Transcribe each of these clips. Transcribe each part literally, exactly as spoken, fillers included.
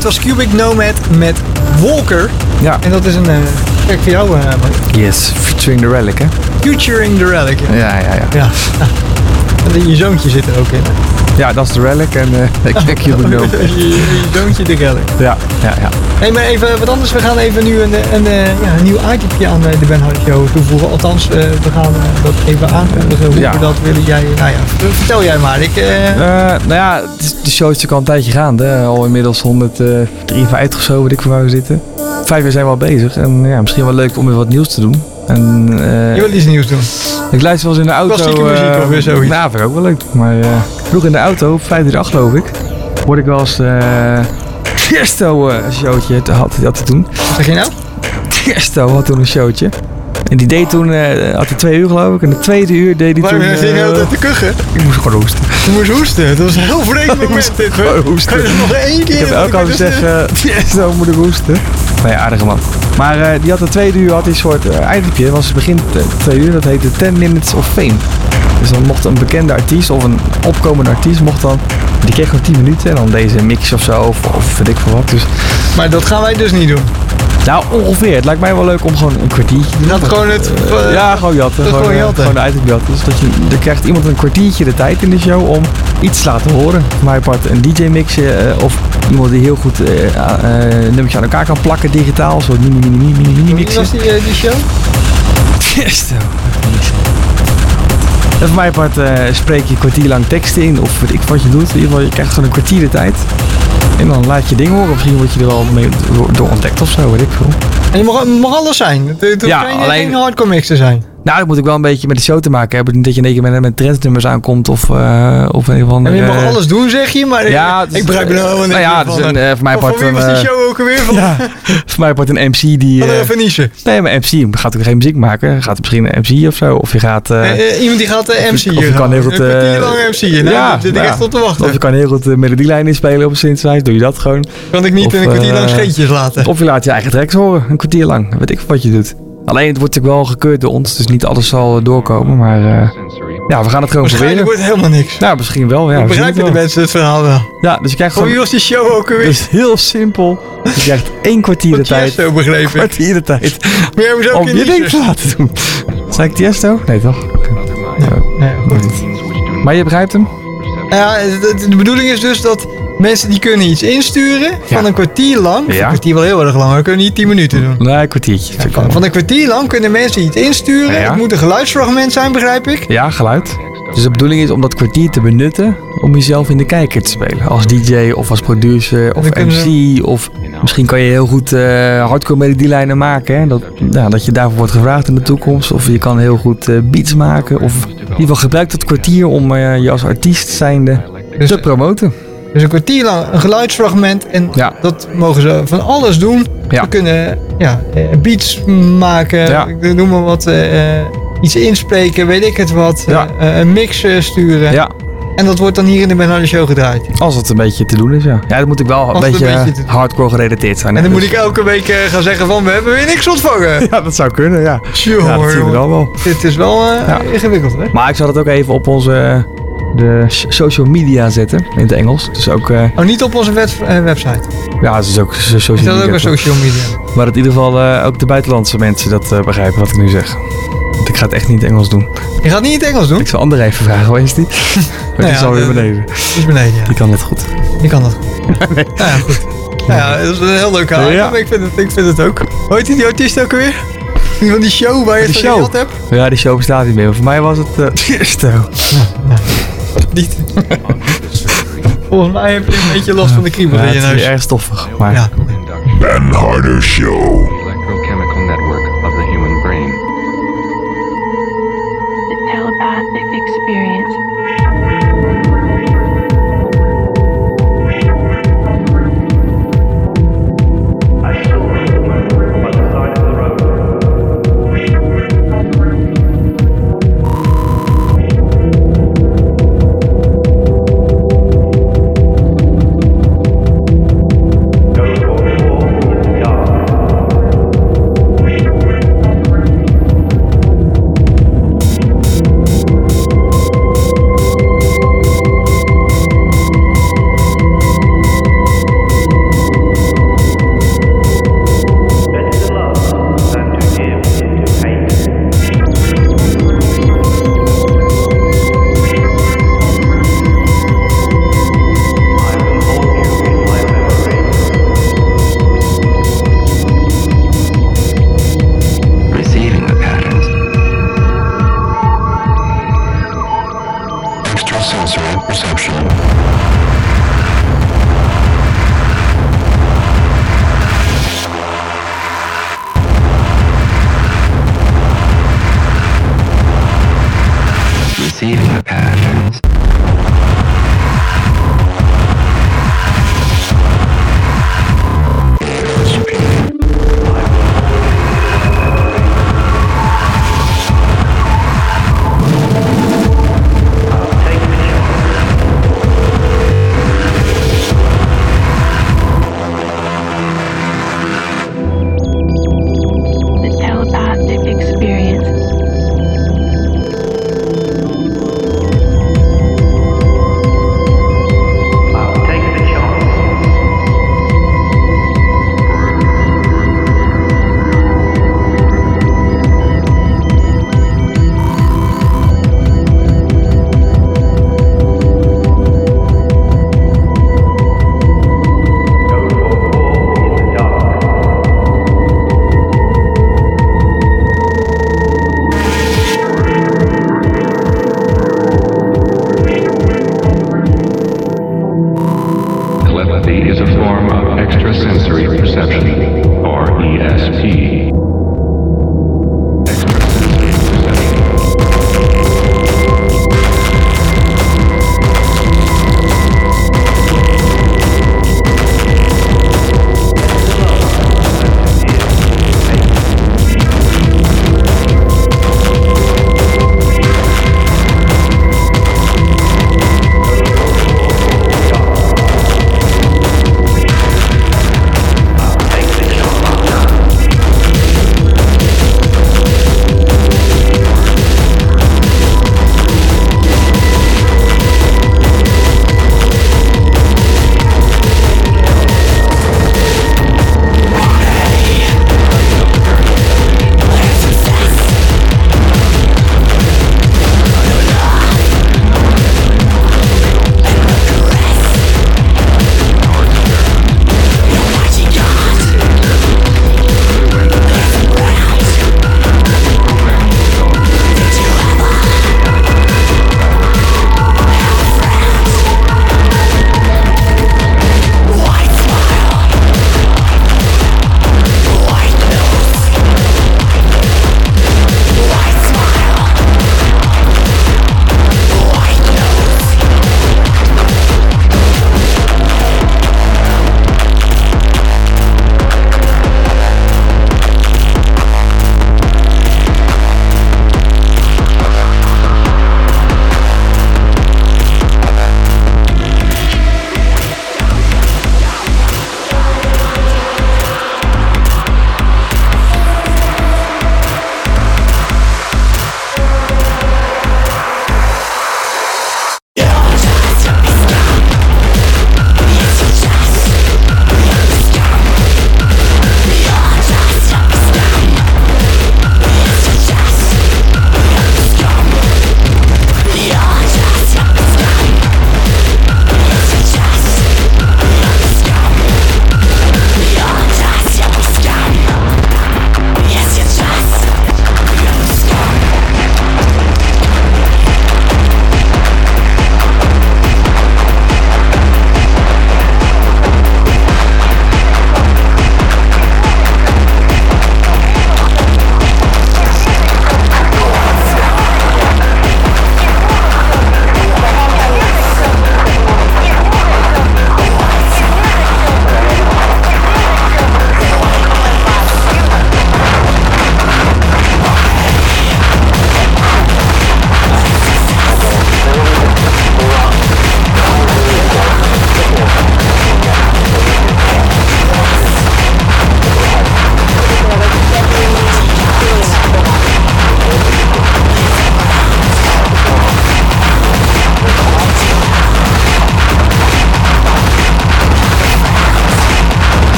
Dit was Cubic Nomad met Walker. Ja. En dat is een uh, track voor jou, uh, man. Yes, featuring The Relic, hè? Featuring The Relic. Ja, ja, ja. ja. ja. En je zoontje zit er ook in. Ja, dat is The Relic en uh, ik Cubic Nomad. je, je zoontje The Relic. Ja, ja, ja. Hey, maar even wat anders. We gaan even nu een, een, een, ja, een nieuw itemje aan de Ben Hardy Show toevoegen. Althans, uh, we gaan uh, dat even aankondigen. Hoe ja. we dat willen. Jij, nou ja, vertel jij maar. Ik, uh... Uh, nou ja, de show is natuurlijk al een tijdje gaande. Al inmiddels honderddrieënvijftig of zo, weet ik voor waar we zitten. Vijf jaar zijn we al bezig. En ja, misschien wel leuk om weer wat nieuws te doen. En, uh, je wil iets nieuws doen? Ik luister wel eens in de auto. Klassieke muziek uh, of weer zoiets? Nou, vind ik ook wel leuk. Maar uh, vroeg in de auto, op vijf drie acht geloof ik, hoorde ik wel eens uh, Tiesto uh, een showtje had, had hij toen. Wat zeg je nou? Tiesto had toen een showtje. En die deed toen, uh, had hij twee uur geloof ik. En de tweede uur deed hij maar toen... Maar ging je altijd te kuchen? Ik moest gewoon hoesten. Je moest hoesten? Dat was een heel vreemd moment dit. Gewoon hoesten. Kan je nog één keer... Ik heb elke keer gezegd, uh, Tiesto moet ik hoesten. Nou ja, aardige man. Maar uh, die had de tweede uur had hij een soort uh, eindje. Dat was het begin uh, twee uur. Dat heette ten minutes of fame. Dus dan mocht een bekende artiest of een opkomende artiest mocht dan... Die kreeg gewoon tien minuten en dan deze mix of zo. Of, of weet ik veel wat. Dus... Maar dat gaan wij dus niet doen. Nou, ongeveer. Het lijkt mij wel leuk om gewoon een kwartiertje... Je had gewoon het... Uh, ja, gewoon jatten. Gewoon, gewoon jatten. Gewoon de item jatten. Dus dat je, dan krijgt iemand een kwartiertje de tijd in de show om iets te laten horen. Voor mij part een D J-mixje uh, of iemand die heel goed uh, uh, een nummertje aan elkaar kan plakken digitaal. Zo'n mini, mini, mini, mini, mini mixje. Wie was die, uh, die show? Yes, en voor mij part uh, spreek je een kwartier lang teksten in of weet ik wat je doet. In ieder geval, je krijgt gewoon een kwartier de tijd. En dan laat je dingen horen. Misschien word je er wel mee door, door ontdekt of zo, weet ik veel. En je mag, mag alles zijn. Het hoeft ja, geen, alleen... geen hardcore mix te zijn. Nou, dat moet ik wel een beetje met de show te maken hebben. Niet dat je in één keer met, met trendsnummers aankomt of, uh, of een of andere... En je mag uh, alles doen, zeg je, maar ja, ik, ik begrijp er nou helemaal nou ja, van. Dus een, uh, voor mij part van wie was die show ook alweer van? Ja, voor mij part een M C die... Uh, even niezen. Nee, maar M C gaat ook geen muziek maken. Gaat misschien een M C of zo. Of je gaat... Uh, uh, iemand die gaat uh, M C Of je kan heel goed... Uh, een kwartier lang M C'en. Nou, ja, daar zit ik echt op te wachten. Of je kan heel goed de melodielijn inspelen op een synthesizer. Doe je dat gewoon. Kan ik niet of, in een kwartier lang scheetjes laten. Of je laat je eigen tracks horen. Een kwartier lang. Weet ik wat je doet. Alleen het wordt natuurlijk wel gekeurd door ons, dus niet alles zal doorkomen, maar uh, ja, we gaan het gewoon proberen. wordt helemaal niks. Nou, misschien wel, ja. Ik begrijp de mensen het verhaal wel. Ja, dus je krijgt gewoon... Wie was die show ook alweer? Het is heel simpel. Je krijgt één kwartier de tijd. Tiesto begrepen. Een kwartier de tijd. Maar jij moet ook om je ding te laten doen. Zei ik Tiesto? Nee, toch? Nee, nee, goed. Maar je begrijpt hem? Ja, de, de bedoeling is dus dat mensen die kunnen iets insturen van ja. een kwartier lang. Ja. Een kwartier wel heel erg lang, we kunnen niet tien minuten doen. Nee, een kwartiertje. Ja, van, van een kwartier lang kunnen mensen iets insturen. Ja, ja. Het moet een geluidsfragment zijn, begrijp ik. Ja, geluid. Dus de bedoeling is om dat kwartier te benutten om jezelf in de kijker te spelen. Als D J of als producer of M C we... of misschien kan je heel goed uh, hardcore melodielijnen maken. Hè? Dat, ja, dat je daarvoor wordt gevraagd in de toekomst. Of je kan heel goed uh, beats maken. Of in ieder geval gebruik dat kwartier om uh, je als artiest zijnde dus, te promoten. Dus een kwartier lang een geluidsfragment en ja. dat mogen ze van alles doen. Ja. We kunnen ja, beats maken, ja. noem maar wat, uh, iets inspreken, weet ik het wat, ja. uh, een mix uh, sturen. Ja. En dat wordt dan hier in de Ben Hardy Show gedraaid. Als het een beetje te doen is, ja. Ja, dat moet ik wel een beetje, een beetje hardcore gerelateerd zijn. En dan dus. moet ik elke week uh, gaan zeggen van, we hebben weer niks ontvangen. Ja, dat zou kunnen, ja. Sure, ja, dat zien we wel wel. Dit is wel uh, ja. ingewikkeld, hè? Maar ik zal het ook even op onze... de social media zetten, in het Engels. Dus ook, uh, oh, niet op onze wet, uh, website? Ja, het is ook social media. Is dat ook een social media? Maar dat in ieder geval uh, ook de buitenlandse mensen dat uh, begrijpen wat ik nu zeg. Want ik ga het echt niet in het Engels doen. Je gaat niet in het Engels doen? Ik zal André even vragen, hoe is die? Maar die ja, is alweer beneden. Die is beneden, ja. Die kan het goed. Die kan het goed. Nee. Nou ja, goed. Nou ja, dat is een heel leuk verhaal. Ja. Ik, vind het, ik vind het ook. Hoe heet die artiest ook weer? Die van die show waar je het van gehad hebt? Ja, die show bestaat niet meer. Voor mij was het Tiesto. Uh, Niet. Volgens mij heb je een beetje last van de kriebel ja, in je neus. Het is erg stoffig. Maar... Ja. Ben Hardy Show. Electrochemical network of the human brain. The telepathic experience. Go for the wall in the dark. perceive my patterns. The telepathic experience.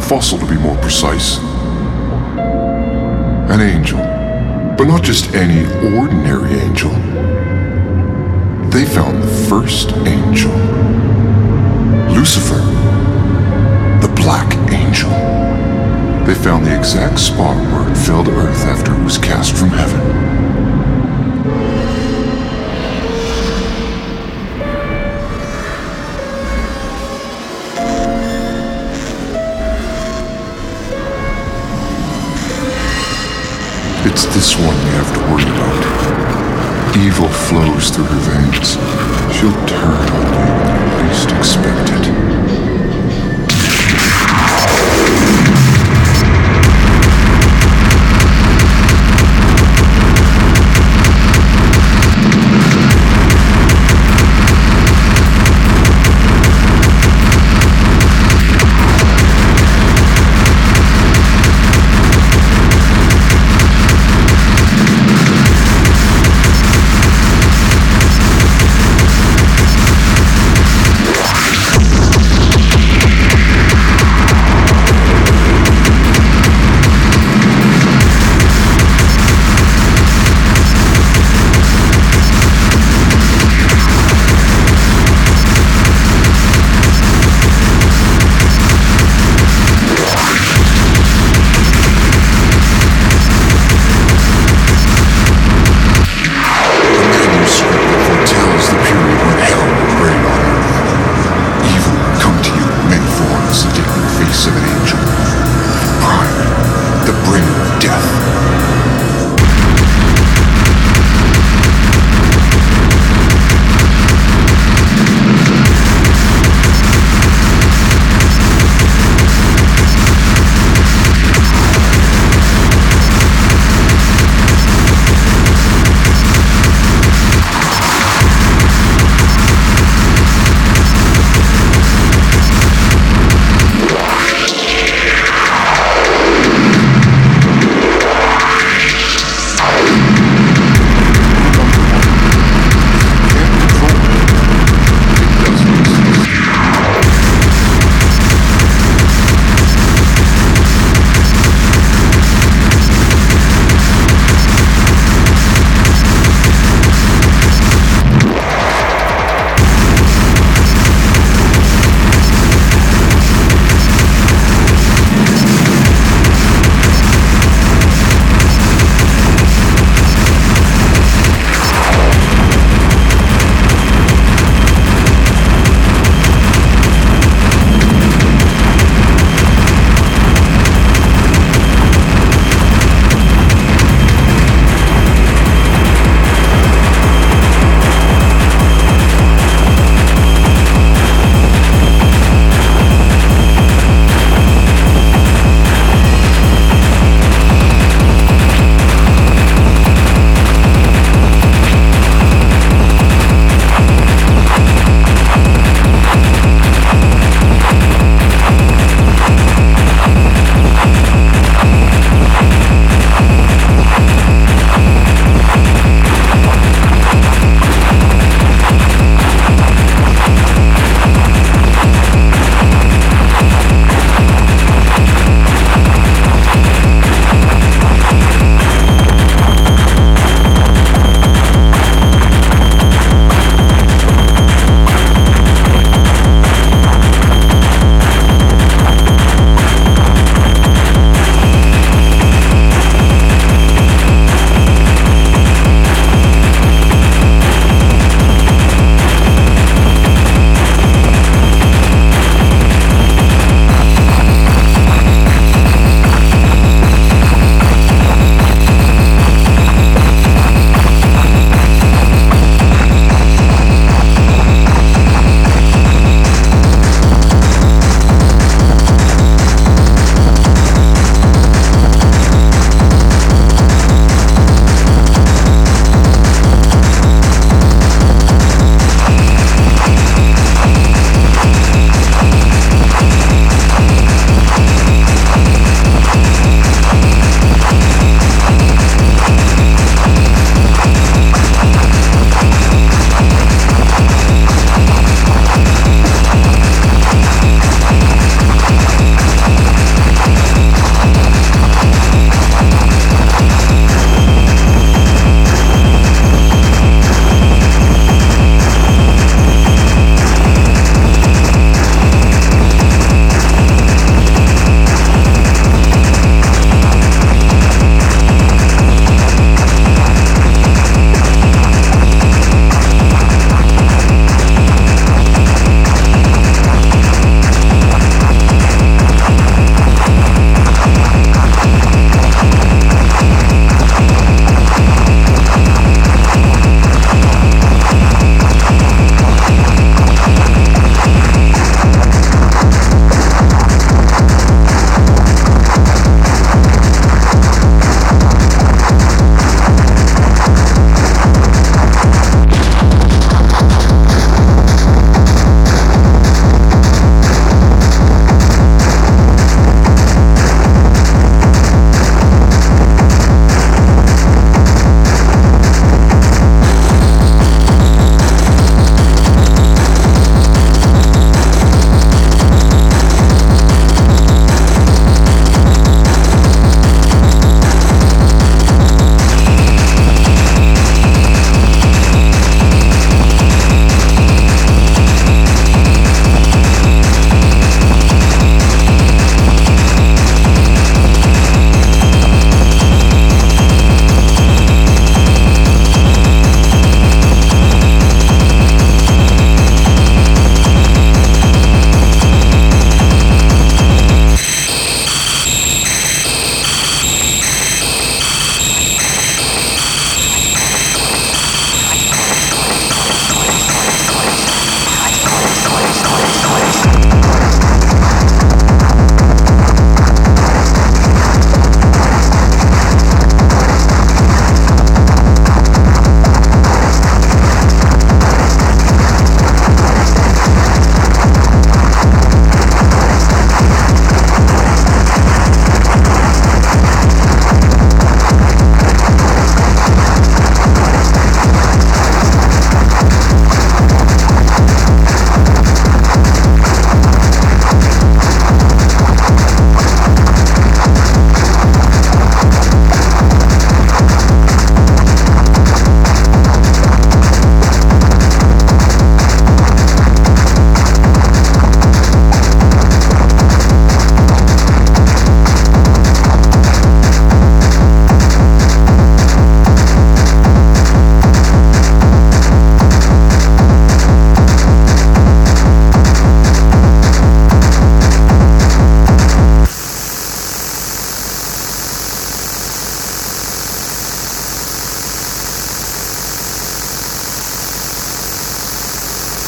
fossil to be more precise. An angel, but not just any ordinary angel. They found the first angel, Lucifer, the Black Angel. They found the exact spot where it fell to earth after it was cast from heaven. It's this one you have to worry about. Evil flows through her veins. She'll turn on you when you least expect it.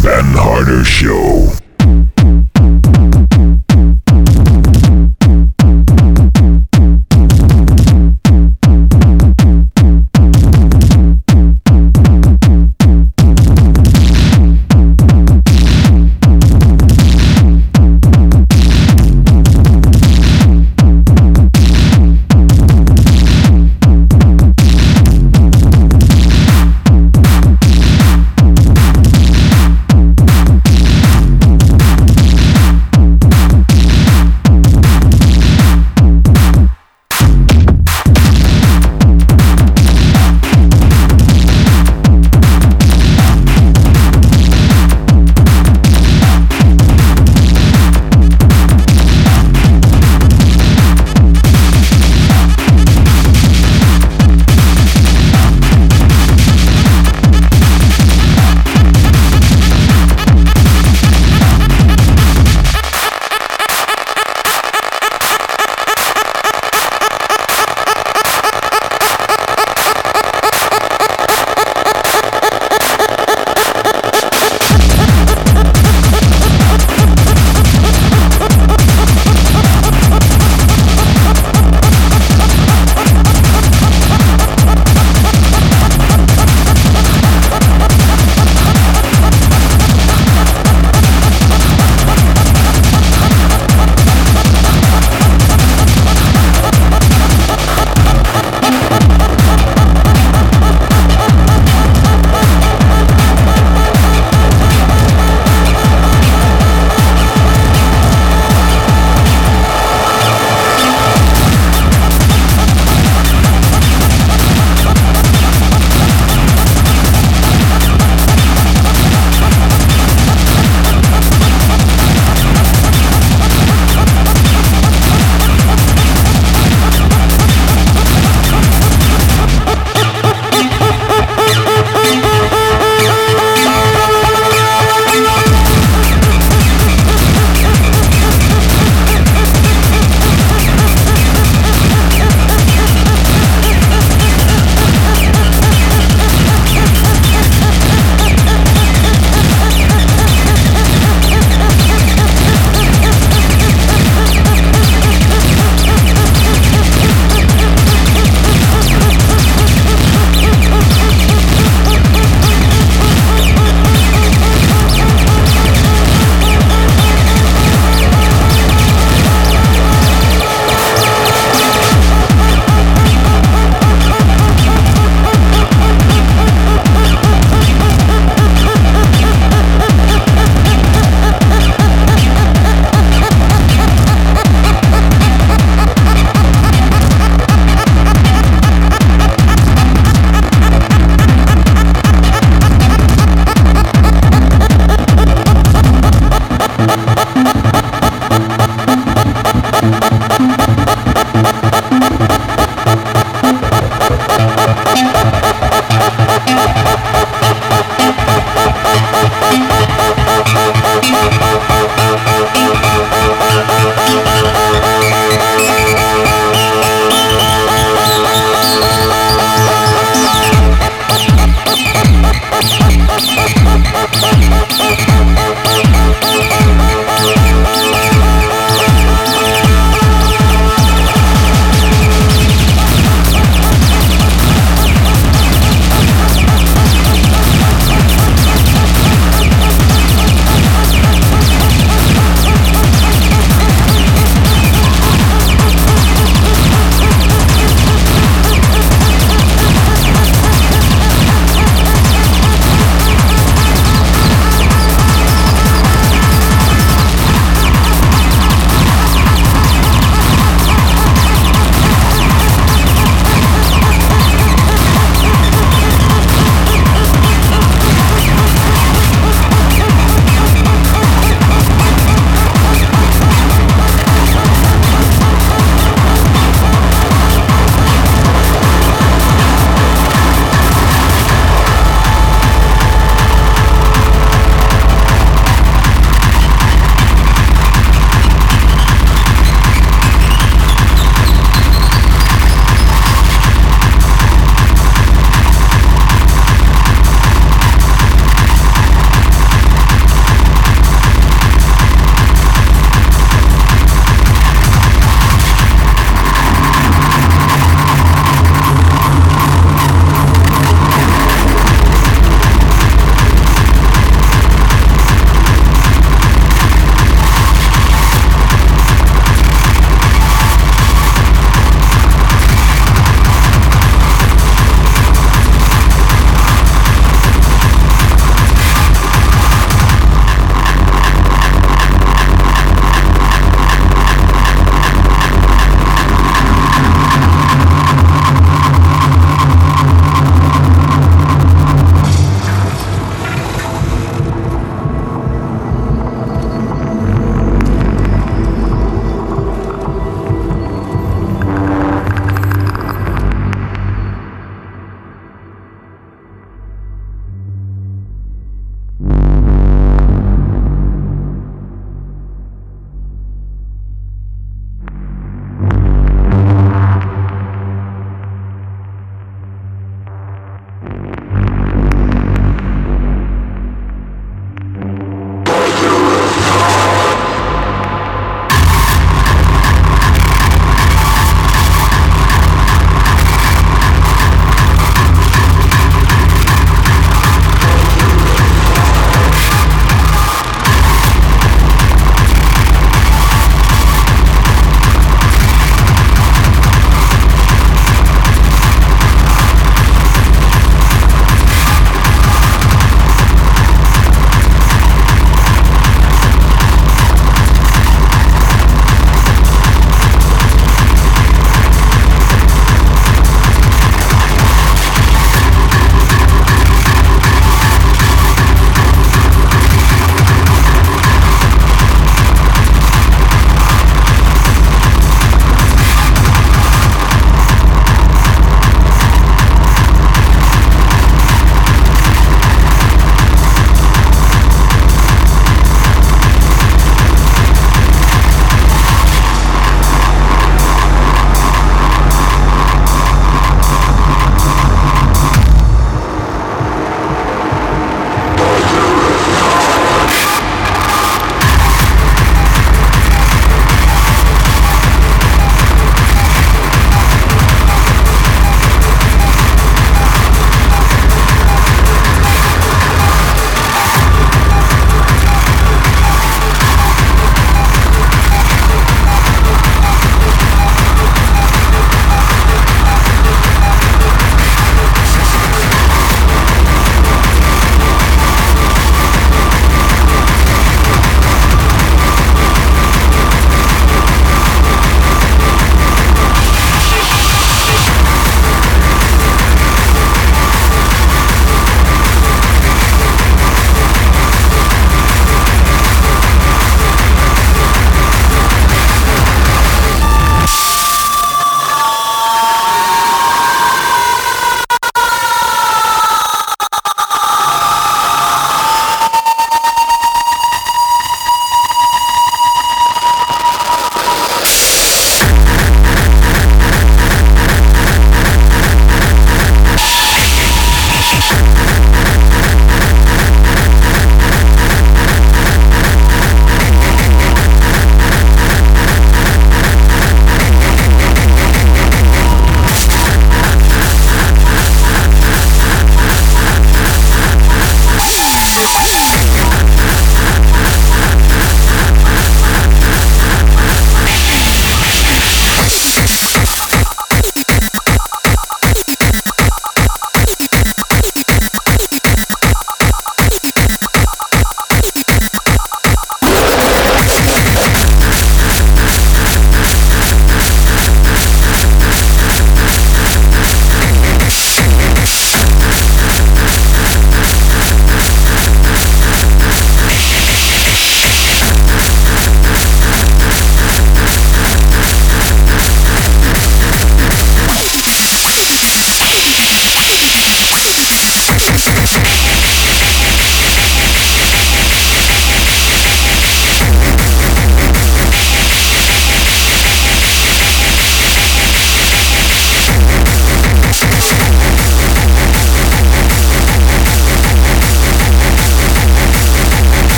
Ben Harder Show.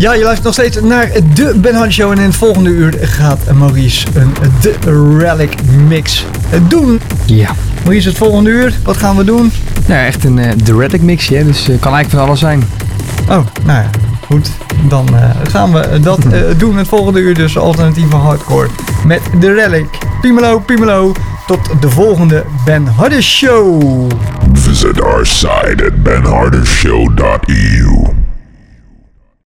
Ja, je luistert nog steeds naar de Ben Hardy Show. En in het volgende uur gaat Maurice een The Relic mix doen. Ja. Maurice, het volgende uur, wat gaan we doen? Nou, echt een uh, The Relic mix, hè? Dus uh, kan eigenlijk van alles zijn. Oh, nou ja, goed. Dan uh, gaan we dat uh, doen het volgende uur. Dus alternatieve hardcore met The Relic. Piemelo, piemelo. Tot de volgende Ben Hardy Show. Visit our site at ben harder show dot e u.